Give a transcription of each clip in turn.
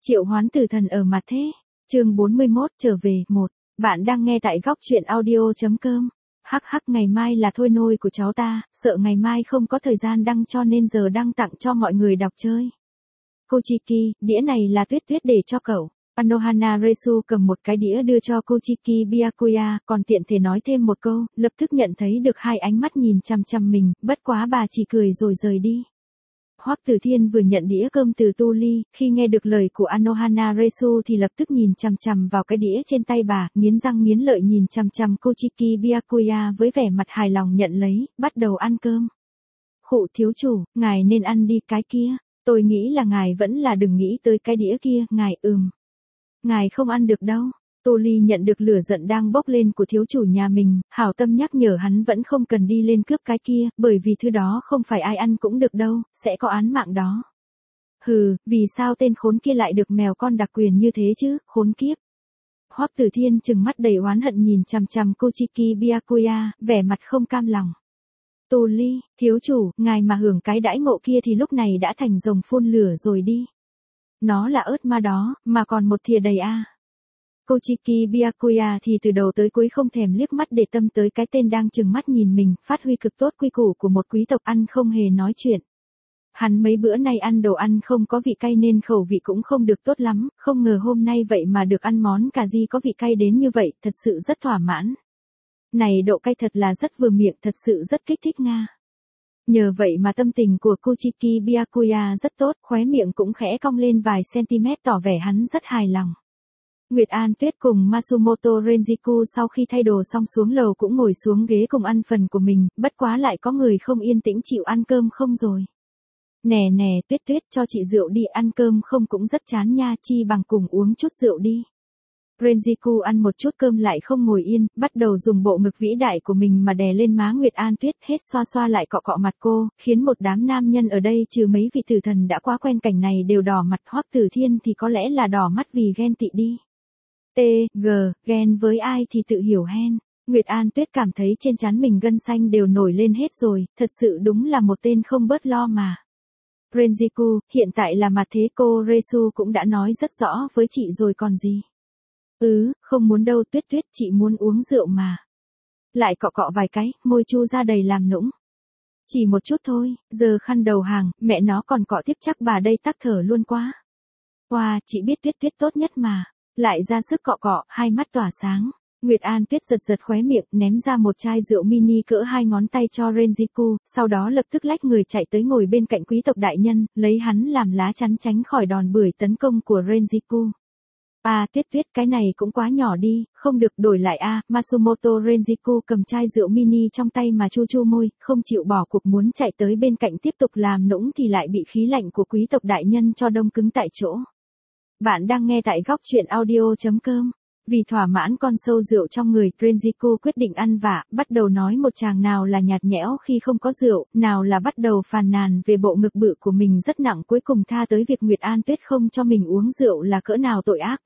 Triệu hoán tử thần ở mặt thế. Chương 41 trở về 1. Bạn đang nghe tại góc truyện audio.com. Hắc hắc, ngày mai là thôi nôi của cháu ta, sợ ngày mai không có thời gian đăng cho nên giờ đăng tặng cho mọi người đọc chơi. Kochiki, đĩa này là Tuyết Tuyết để cho cậu. Anohana Resu cầm một cái đĩa đưa cho Kochiki Byakuya, còn tiện thể nói thêm một câu, lập tức nhận thấy được hai ánh mắt nhìn chằm chằm mình, bất quá bà chỉ cười rồi rời đi. Hoắc Tử Thiên vừa nhận đĩa cơm từ Tu Ly, khi nghe được lời của Anohana Resu thì lập tức nhìn chằm chằm vào cái đĩa trên tay bà, nghiến răng nghiến lợi nhìn chằm chằm Kochiki Byakuya với vẻ mặt hài lòng nhận lấy, bắt đầu ăn cơm. Khụ thiếu chủ, ngài nên ăn đi cái kia, tôi nghĩ là ngài vẫn là đừng nghĩ tới cái đĩa kia, ngài ngài không ăn được đâu. Tô Ly nhận được lửa giận đang bốc lên của thiếu chủ nhà mình, hảo tâm nhắc nhở hắn vẫn không cần đi lên cướp cái kia, bởi vì thứ đó không phải ai ăn cũng được đâu, sẽ có án mạng đó. Hừ, vì sao tên khốn kia lại được mèo con đặc quyền như thế chứ, khốn kiếp. Hoắc Tử Thiên trừng mắt đầy oán hận nhìn chằm chằm Kochiki Byakuya, vẻ mặt không cam lòng. Tô Ly, thiếu chủ, ngài mà hưởng cái đãi ngộ kia thì lúc này đã thành rồng phun lửa rồi đi. Nó là ớt ma đó, mà còn một thìa đầy a. Kochiki Byakuya thì từ đầu tới cuối không thèm liếc mắt để tâm tới cái tên đang trừng mắt nhìn mình, phát huy cực tốt quy củ của một quý tộc ăn không hề nói chuyện. Hắn mấy bữa nay ăn đồ ăn không có vị cay nên khẩu vị cũng không được tốt lắm, không ngờ hôm nay vậy mà được ăn món cà ri có vị cay đến như vậy, thật sự rất thỏa mãn. Này độ cay thật là rất vừa miệng, thật sự rất kích thích nga. Nhờ vậy mà tâm tình của Kochiki Byakuya rất tốt, khóe miệng cũng khẽ cong lên vài cm tỏ vẻ hắn rất hài lòng. Nguyệt An Tuyết cùng Masumoto Renjiku sau khi thay đồ xong xuống lầu cũng ngồi xuống ghế cùng ăn phần của mình, bất quá lại có người không yên tĩnh chịu ăn cơm không rồi. Nè nè Tuyết Tuyết, cho chị rượu đi, ăn cơm không cũng rất chán nha, chi bằng cùng uống chút rượu đi. Renjiku ăn một chút cơm lại không ngồi yên, bắt đầu dùng bộ ngực vĩ đại của mình mà đè lên má Nguyệt An Tuyết, hết xoa xoa lại cọ cọ mặt cô, khiến một đám nam nhân ở đây trừ mấy vị tử thần đã quá quen cảnh này đều đỏ mặt. Hoắc Tử Thiên thì có lẽ là đỏ mắt vì ghen tị đi. Ghen với ai thì tự hiểu hen. Nguyệt An Tuyết cảm thấy trên trán mình gân xanh đều nổi lên hết rồi, thật sự đúng là một tên không bớt lo mà. Renjiku, hiện tại là mặt thế, cô Resu cũng đã nói rất rõ với chị rồi còn gì. Không muốn đâu Tuyết Tuyết, chị muốn uống rượu mà. Lại cọ cọ vài cái, môi chu ra đầy làm nũng. Chỉ một chút thôi, giờ khăn đầu hàng, mẹ nó còn cọ tiếp chắc bà đây tắc thở luôn quá. Wow, chị biết Tuyết Tuyết tốt nhất mà. Lại ra sức cọ cọ, hai mắt tỏa sáng. Nguyệt An Tuyết giật giật khóe miệng, ném ra một chai rượu mini cỡ 2 ngón tay cho Renjiku, sau đó lập tức lách người chạy tới ngồi bên cạnh quý tộc đại nhân, lấy hắn làm lá chắn tránh khỏi đòn bưởi tấn công của Renjiku. Tuyết Tuyết, cái này cũng quá nhỏ đi, không được, đổi lại a. Masumoto Renjiku cầm chai rượu mini trong tay mà chu chu môi, không chịu bỏ cuộc muốn chạy tới bên cạnh tiếp tục làm nũng thì lại bị khí lạnh của quý tộc đại nhân cho đông cứng tại chỗ. Bạn đang nghe tại góc truyện audio.com. Vì thỏa mãn con sâu rượu trong người, Renjiku quyết định ăn vạ, bắt đầu nói một tràng nào là nhạt nhẽo khi không có rượu, nào là bắt đầu phàn nàn về bộ ngực bự của mình rất nặng, cuối cùng tha tới việc Nguyệt An Tuyết không cho mình uống rượu là cỡ nào tội ác.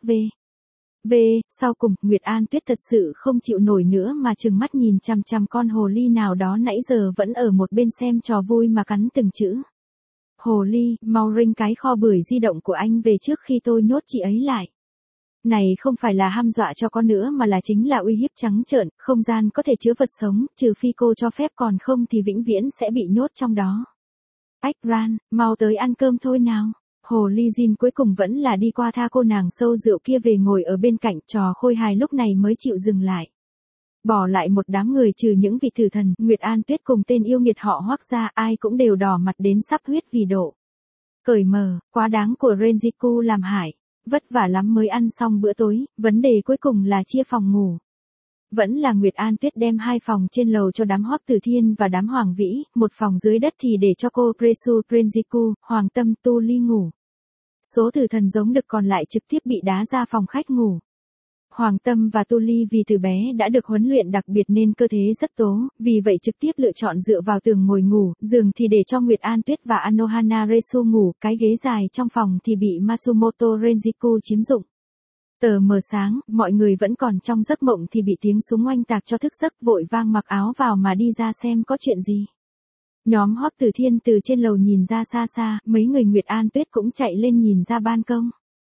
Sau cùng, Nguyệt An Tuyết thật sự không chịu nổi nữa mà trừng mắt nhìn chằm chằm con hồ ly nào đó nãy giờ vẫn ở một bên xem trò vui mà cắn từng chữ. Hồ ly, mau rinh cái kho bưởi di động của anh về trước khi tôi nhốt chị ấy lại. Này không phải là hăm dọa cho con nữa mà là chính là uy hiếp trắng trợn, không gian có thể chứa vật sống, trừ phi cô cho phép, còn không thì vĩnh viễn sẽ bị nhốt trong đó. Ách Ran, mau tới ăn cơm thôi nào. Hồ ly Jin cuối cùng vẫn là đi qua tha cô nàng sâu rượu kia về ngồi ở bên cạnh, trò khôi hài lúc này mới chịu dừng lại. Bỏ lại một đám người trừ những vị tử thần, Nguyệt An Tuyết cùng tên yêu nghiệt họ Hoắc ra, ai cũng đều đỏ mặt đến sắp huyết vì độ. Cởi mở, quá đáng của Renjiku làm hại. Vất vả lắm mới ăn xong bữa tối, vấn đề cuối cùng là chia phòng ngủ. Vẫn là Nguyệt An Tuyết đem 2 phòng trên lầu cho đám Hoắc Tử Thiên và đám Hoàng Vĩ, một phòng dưới đất thì để cho cô Presu, Renjiku, Hoàng Tâm, Tu Ly ngủ. Số tử thần giống đực còn lại trực tiếp bị đá ra phòng khách ngủ. Hoàng Tâm và Tu Ly vì từ bé đã được huấn luyện đặc biệt nên cơ thế rất tố, vì vậy trực tiếp lựa chọn dựa vào tường ngồi ngủ, giường thì để cho Nguyệt An Tuyết và Anohana Resu ngủ, cái ghế dài trong phòng thì bị Masumoto Renjiku chiếm dụng. Tờ mờ sáng, mọi người vẫn còn trong giấc mộng thì bị tiếng súng oanh tạc cho thức giấc, vội vang mặc áo vào mà đi ra xem có chuyện gì. Nhóm Hoắc Tử Thiên từ trên lầu nhìn ra xa xa, mấy người Nguyệt An Tuyết cũng chạy lên nhìn ra ban công.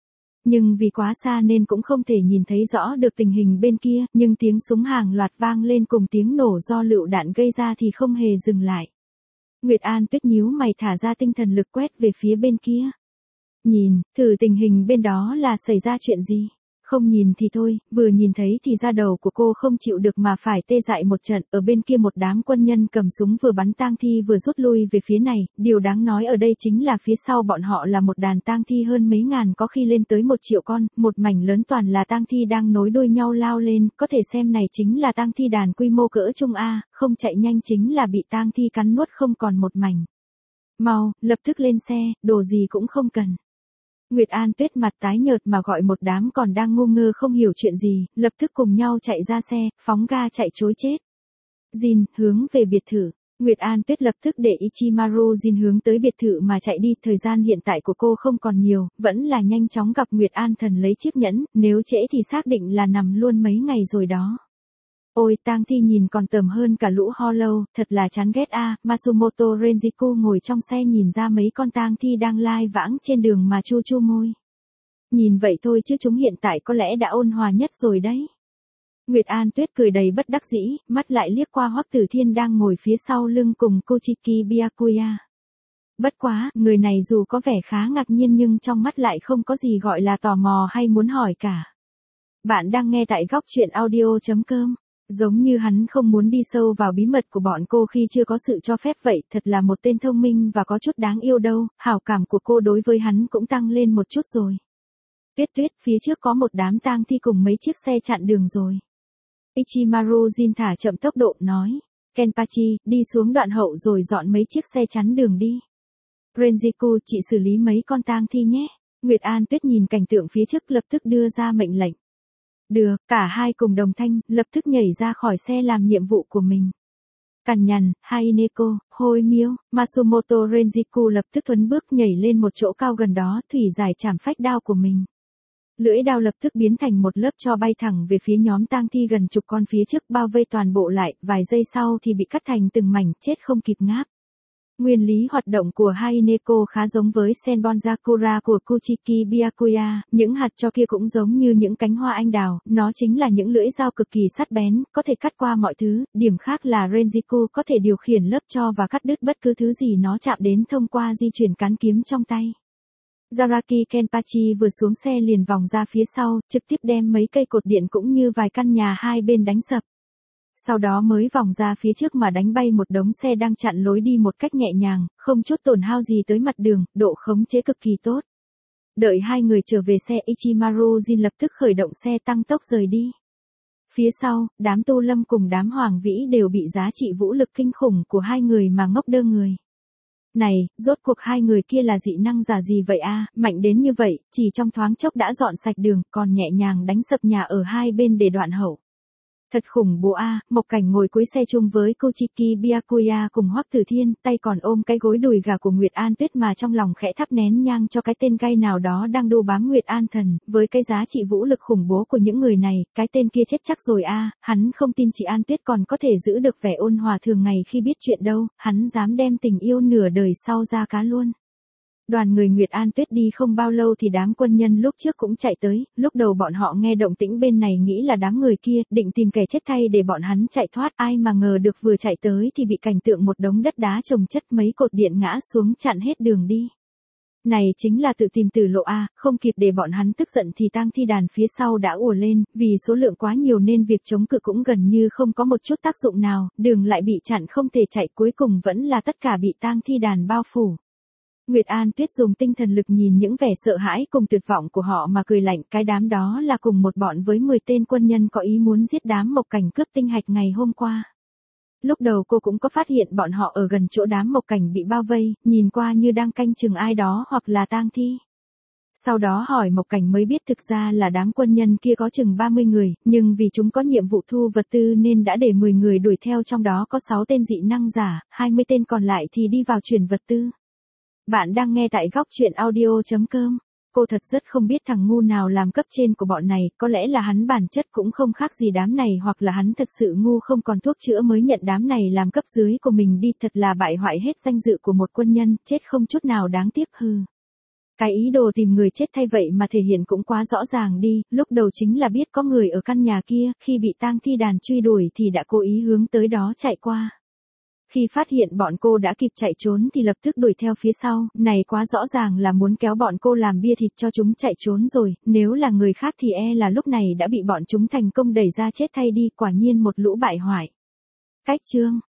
Nhưng vì quá xa nên cũng không thể nhìn thấy rõ được tình hình bên kia, nhưng tiếng súng hàng loạt vang lên cùng tiếng nổ do lựu đạn gây ra thì không hề dừng lại. Nguyệt An Tuyết nhíu mày thả ra tinh thần lực quét về phía bên kia. Nhìn, thử tình hình bên đó là xảy ra chuyện gì? Không nhìn thì thôi, vừa nhìn thấy thì da đầu của cô không chịu được mà phải tê dại một trận. Ở bên kia một đám quân nhân cầm súng vừa bắn tang thi vừa rút lui về phía này. Điều đáng nói ở đây chính là phía sau bọn họ là một đàn tang thi hơn mấy ngàn, có khi lên tới 1 triệu con. Một mảnh lớn toàn là tang thi đang nối đuôi nhau lao lên. Có thể xem này chính là tang thi đàn quy mô cỡ trung A, không chạy nhanh chính là bị tang thi cắn nuốt không còn một mảnh. Mau, lập tức lên xe, đồ gì cũng không cần. Nguyệt An Tuyết mặt tái nhợt mà gọi một đám còn đang ngu ngơ không hiểu chuyện gì, lập tức cùng nhau chạy ra xe, phóng ga chạy trối chết. Jin, hướng về biệt thự. Nguyệt An Tuyết lập tức để Ichimaru Jin hướng tới biệt thự mà chạy đi. Thời gian hiện tại của cô không còn nhiều, vẫn là nhanh chóng gặp Nguyệt An Thần lấy chiếc nhẫn, nếu trễ thì xác định là nằm luôn mấy ngày rồi đó. Ôi, tang thi nhìn còn tởm hơn cả lũ Hollow, thật là chán ghét a. Matsumoto Renjiku ngồi trong xe nhìn ra mấy con tang thi đang lai vãng trên đường mà chu chu môi. Nhìn vậy thôi chứ chúng hiện tại có lẽ đã ôn hòa nhất rồi đấy. Nguyệt An Tuyết cười đầy bất đắc dĩ, mắt lại liếc qua Hoắc Tử Thiên đang ngồi phía sau lưng cùng Kochiki Byakuya. Bất quá, người này dù có vẻ khá ngạc nhiên nhưng trong mắt lại không có gì gọi là tò mò hay muốn hỏi cả. Bạn đang nghe tại góc truyện audio.com. Giống như hắn không muốn đi sâu vào bí mật của bọn cô khi chưa có sự cho phép vậy, thật là một tên thông minh và có chút đáng yêu đâu, hảo cảm của cô đối với hắn cũng tăng lên một chút rồi. Tuyết Tuyết, phía trước có một đám tang thi cùng mấy chiếc xe chặn đường rồi. Ichimaru Jin thả chậm tốc độ nói, Kenpachi, đi xuống đoạn hậu rồi dọn mấy chiếc xe chắn đường đi. Renjiku, chị xử lý mấy con tang thi nhé. Nguyệt An Tuyết nhìn cảnh tượng phía trước lập tức đưa ra mệnh lệnh. Được, cả hai cùng đồng thanh, lập tức nhảy ra khỏi xe làm nhiệm vụ của mình. Cằn nhằn, Haineko, Hôi Miêu, Matsumoto Renjiku lập tức thuấn bước nhảy lên một chỗ cao gần đó, thủy giải chảm phách đao của mình. Lưỡi đao lập tức biến thành một lớp tro bay thẳng về phía nhóm tang thi gần chục con phía trước bao vây toàn bộ lại, vài giây sau thì bị cắt thành từng mảnh chết không kịp ngáp. Nguyên lý hoạt động của Haineko khá giống với Senbon Sakura của Kochiki Byakuya, những hạt tro kia cũng giống như những cánh hoa anh đào, nó chính là những lưỡi dao cực kỳ sắc bén, có thể cắt qua mọi thứ, điểm khác là Renjiku có thể điều khiển lớp tro và cắt đứt bất cứ thứ gì nó chạm đến thông qua di chuyển cán kiếm trong tay. Zaraki Kenpachi vừa xuống xe liền vòng ra phía sau, trực tiếp đem mấy cây cột điện cũng như vài căn nhà hai bên đánh sập. Sau đó mới vòng ra phía trước mà đánh bay một đống xe đang chặn lối đi một cách nhẹ nhàng, không chút tổn hao gì tới mặt đường, độ khống chế cực kỳ tốt. Đợi hai người trở về xe, Ichimaru Jin lập tức khởi động xe tăng tốc rời đi. Phía sau, đám Tu Lâm cùng đám Hoàng Vĩ đều bị giá trị vũ lực kinh khủng của hai người mà ngốc đơ người. Này, rốt cuộc hai người kia là dị năng giả gì vậy a? Mạnh đến như vậy, chỉ trong thoáng chốc đã dọn sạch đường, còn nhẹ nhàng đánh sập nhà ở hai bên để đoạn hậu. Thật khủng bố a. Mộc Cảnh ngồi cuối xe chung với Kochiki Byakuya cùng Hoắc Tử Thiên, tay còn ôm cái gối đùi gà của Nguyệt An Tuyết mà trong lòng khẽ thắp nén nhang cho cái tên gay nào đó đang đu bám Nguyệt An Thần, với cái giá trị vũ lực khủng bố của những người này, cái tên kia chết chắc rồi a. Hắn không tin chị An Tuyết còn có thể giữ được vẻ ôn hòa thường ngày khi biết chuyện đâu, hắn dám đem tình yêu nửa đời sau ra cá luôn. Đoàn người Nguyệt An Tuyết đi không bao lâu thì đám quân nhân lúc trước cũng chạy tới, lúc đầu bọn họ nghe động tĩnh bên này nghĩ là đám người kia, định tìm kẻ chết thay để bọn hắn chạy thoát, ai mà ngờ được vừa chạy tới thì bị cảnh tượng một đống đất đá chồng chất mấy cột điện ngã xuống chặn hết đường đi. Này chính là tự tìm tử lộ a, không kịp để bọn hắn tức giận thì tang thi đàn phía sau đã ùa lên, vì số lượng quá nhiều nên việc chống cự cũng gần như không có một chút tác dụng nào, đường lại bị chặn không thể chạy, cuối cùng vẫn là tất cả bị tang thi đàn bao phủ. Nguyệt An Tuyết dùng tinh thần lực nhìn những vẻ sợ hãi cùng tuyệt vọng của họ mà cười lạnh, cái đám đó là cùng một bọn với 10 tên quân nhân có ý muốn giết đám Mộc Cảnh cướp tinh hạch ngày hôm qua. Lúc đầu cô cũng có phát hiện bọn họ ở gần chỗ đám Mộc Cảnh bị bao vây, nhìn qua như đang canh chừng ai đó hoặc là tang thi. Sau đó hỏi Mộc Cảnh mới biết thực ra là đám quân nhân kia có chừng 30 người, nhưng vì chúng có nhiệm vụ thu vật tư nên đã để 10 người đuổi theo, trong đó có 6 tên dị năng giả, 20 tên còn lại thì đi vào chuyển vật tư. Bạn đang nghe tại góc truyện audio.com. Cô thật rất không biết thằng ngu nào làm cấp trên của bọn này, có lẽ là hắn bản chất cũng không khác gì đám này hoặc là hắn thật sự ngu không còn thuốc chữa mới nhận đám này làm cấp dưới của mình đi, thật là bại hoại hết danh dự của một quân nhân, chết không chút nào đáng tiếc hừ. Cái ý đồ tìm người chết thay vậy mà thể hiện cũng quá rõ ràng đi, lúc đầu chính là biết có người ở căn nhà kia, khi bị tang thi đàn truy đuổi thì đã cố ý hướng tới đó chạy qua. Khi phát hiện bọn cô đã kịp chạy trốn thì lập tức đuổi theo phía sau, này quá rõ ràng là muốn kéo bọn cô làm bia thịt cho chúng chạy trốn rồi, nếu là người khác thì là lúc này đã bị bọn chúng thành công đẩy ra chết thay đi, quả nhiên một lũ bại hoại. Cách chương